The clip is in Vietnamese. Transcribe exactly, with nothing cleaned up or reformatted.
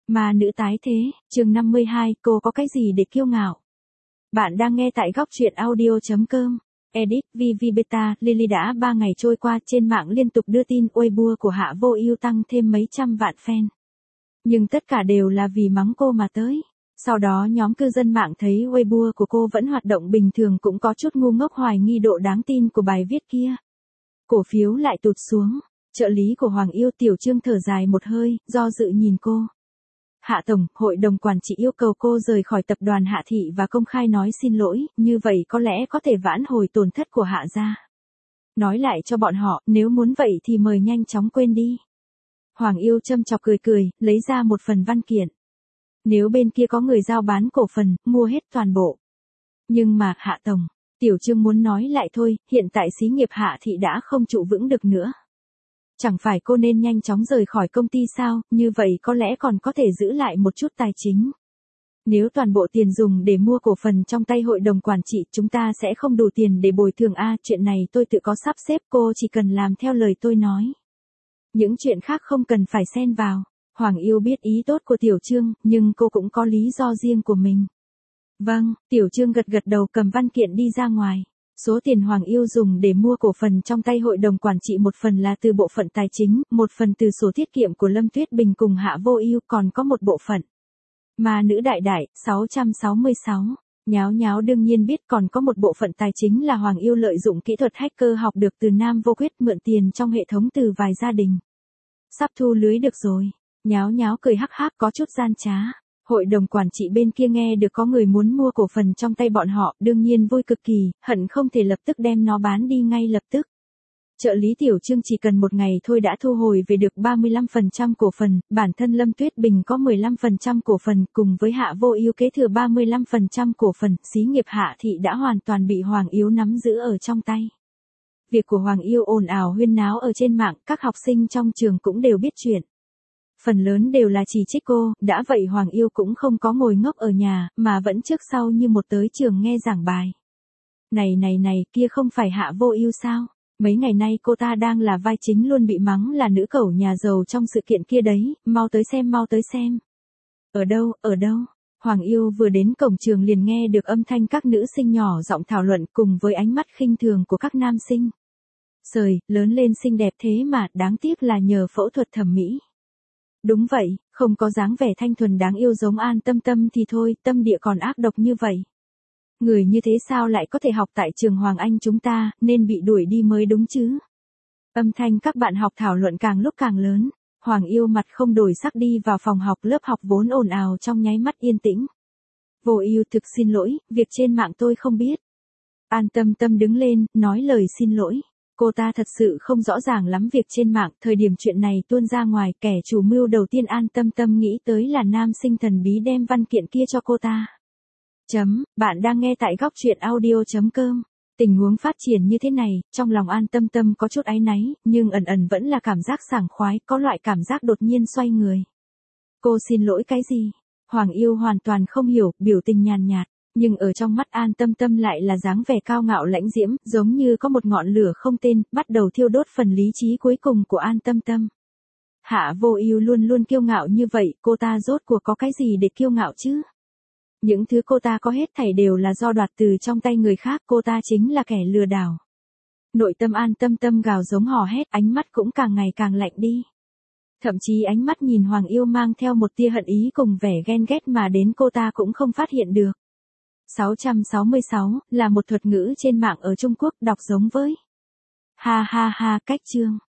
Ma nữ tái thế, chương năm mươi hai, cô có cái gì để kiêu ngạo? Bạn đang nghe tại góc truyện audio.com. Edit, Vivi Beta, Lily đã ba ngày trôi qua trên mạng liên tục đưa tin Weibo của Hạ Vô Ưu tăng thêm mấy trăm vạn fan. Nhưng tất cả đều là vì mắng cô mà tới. Sau đó nhóm cư dân mạng thấy Weibo của cô vẫn hoạt động bình thường cũng có chút ngu ngốc hoài nghi độ đáng tin của bài viết kia. Cổ phiếu lại tụt xuống. Trợ lý của Hoàng Yêu Tiểu Trương thở dài một hơi, do dự nhìn cô. Hạ Tổng, hội đồng quản trị yêu cầu cô rời khỏi tập đoàn Hạ Thị và công khai nói xin lỗi, như vậy có lẽ có thể vãn hồi tổn thất của Hạ gia. Nói lại cho bọn họ, nếu muốn vậy thì mời nhanh chóng quên đi. Hoàng Yêu châm chọc cười cười, lấy ra một phần văn kiện. Nếu bên kia có người giao bán cổ phần, mua hết toàn bộ. Nhưng mà, Hạ Tổng, Tiểu Trương muốn nói lại thôi, hiện tại xí nghiệp Hạ Thị đã không trụ vững được nữa. Chẳng phải cô nên nhanh chóng rời khỏi công ty sao, như vậy có lẽ còn có thể giữ lại một chút tài chính. Nếu toàn bộ tiền dùng để mua cổ phần trong tay hội đồng quản trị chúng ta sẽ không đủ tiền để bồi thường a, chuyện này tôi tự có sắp xếp, cô chỉ cần làm theo lời tôi nói. Những chuyện khác không cần phải xen vào. Hoàng Yêu biết ý tốt của Tiểu Trương, nhưng cô cũng có lý do riêng của mình. Vâng, Tiểu Trương gật gật đầu cầm văn kiện đi ra ngoài. Số tiền Hoàng Yêu dùng để mua cổ phần trong tay hội đồng quản trị một phần là từ bộ phận tài chính, một phần từ sổ tiết kiệm của Lâm Tuyết Bình cùng Hạ Vô Ưu, còn có một bộ phận. Ma nữ đại đại, sáu trăm sáu mươi sáu. Nháo nháo đương nhiên biết còn có một bộ phận tài chính là Hoàng Yêu lợi dụng kỹ thuật hacker học được từ Nam Vô Quyết mượn tiền trong hệ thống từ vài gia đình. Sắp thu lưới được rồi. Nháo nháo cười hắc hắc có chút gian trá. Hội đồng quản trị bên kia nghe được có người muốn mua cổ phần trong tay bọn họ, đương nhiên vui cực kỳ, hận không thể lập tức đem nó bán đi ngay lập tức. Trợ lý Tiểu Trương chỉ cần một ngày thôi đã thu hồi về được ba mươi lăm phần trăm cổ phần, bản thân Lâm Tuyết Bình có mười lăm phần trăm cổ phần, cùng với Hạ Vô Ưu kế thừa ba mươi lăm phần trăm cổ phần, xí nghiệp Hạ Thị đã hoàn toàn bị Hoàng Yêu nắm giữ ở trong tay. Việc của Hoàng Yêu ồn ào huyên náo ở trên mạng, các học sinh trong trường cũng đều biết chuyện. Phần lớn đều là chỉ trích cô, đã vậy Hoàng Yêu cũng không có ngồi ngốc ở nhà, mà vẫn trước sau như một tới trường nghe giảng bài. Này này này, kia không phải Hạ Vô Ưu sao? Mấy ngày nay cô ta đang là vai chính luôn bị mắng là nữ cẩu nhà giàu trong sự kiện kia đấy, mau tới xem mau tới xem. Ở đâu, ở đâu? Hoàng Yêu vừa đến cổng trường liền nghe được âm thanh các nữ sinh nhỏ giọng thảo luận cùng với ánh mắt khinh thường của các nam sinh. Sời, lớn lên xinh đẹp thế mà, đáng tiếc là nhờ phẫu thuật thẩm mỹ. Đúng vậy, không có dáng vẻ thanh thuần đáng yêu giống An Tâm Tâm thì thôi, tâm địa còn ác độc như vậy. Người như thế sao lại có thể học tại trường Hoàng Anh chúng ta, nên bị đuổi đi mới đúng chứ. Âm thanh các bạn học thảo luận càng lúc càng lớn, Hoàng Yêu mặt không đổi sắc đi vào phòng học, lớp học vốn ồn ào trong nháy mắt yên tĩnh. Vô Ưu thực xin lỗi, việc trên mạng tôi không biết. An Tâm Tâm đứng lên, nói lời xin lỗi. Cô ta thật sự không rõ ràng lắm việc trên mạng, thời điểm chuyện này tuôn ra ngoài, kẻ chủ mưu đầu tiên An Tâm Tâm nghĩ tới là nam sinh thần bí đem văn kiện kia cho cô ta. Chấm, bạn đang nghe tại góc truyện audio.com. Tình huống phát triển như thế này, trong lòng An Tâm Tâm có chút áy náy, nhưng ẩn ẩn vẫn là cảm giác sảng khoái, có loại cảm giác đột nhiên xoay người. Cô xin lỗi cái gì? Hoàng Yêu hoàn toàn không hiểu, biểu tình nhàn nhạt. Nhưng ở trong mắt An Tâm Tâm lại là dáng vẻ cao ngạo lãnh diễm, giống như có một ngọn lửa không tên, bắt đầu thiêu đốt phần lý trí cuối cùng của An Tâm Tâm. Hạ Vô Ưu luôn luôn kiêu ngạo như vậy, cô ta rốt cuộc có cái gì để kiêu ngạo chứ? Những thứ cô ta có hết thảy đều là do đoạt từ trong tay người khác, cô ta chính là kẻ lừa đảo. Nội tâm An Tâm Tâm gào giống hò hét, ánh mắt cũng càng ngày càng lạnh đi. Thậm chí ánh mắt nhìn Hoàng Yêu mang theo một tia hận ý cùng vẻ ghen ghét mà đến cô ta cũng không phát hiện được. sáu trăm sáu mươi sáu là một thuật ngữ trên mạng ở Trung Quốc, đọc giống với. Ha ha ha, cách chương.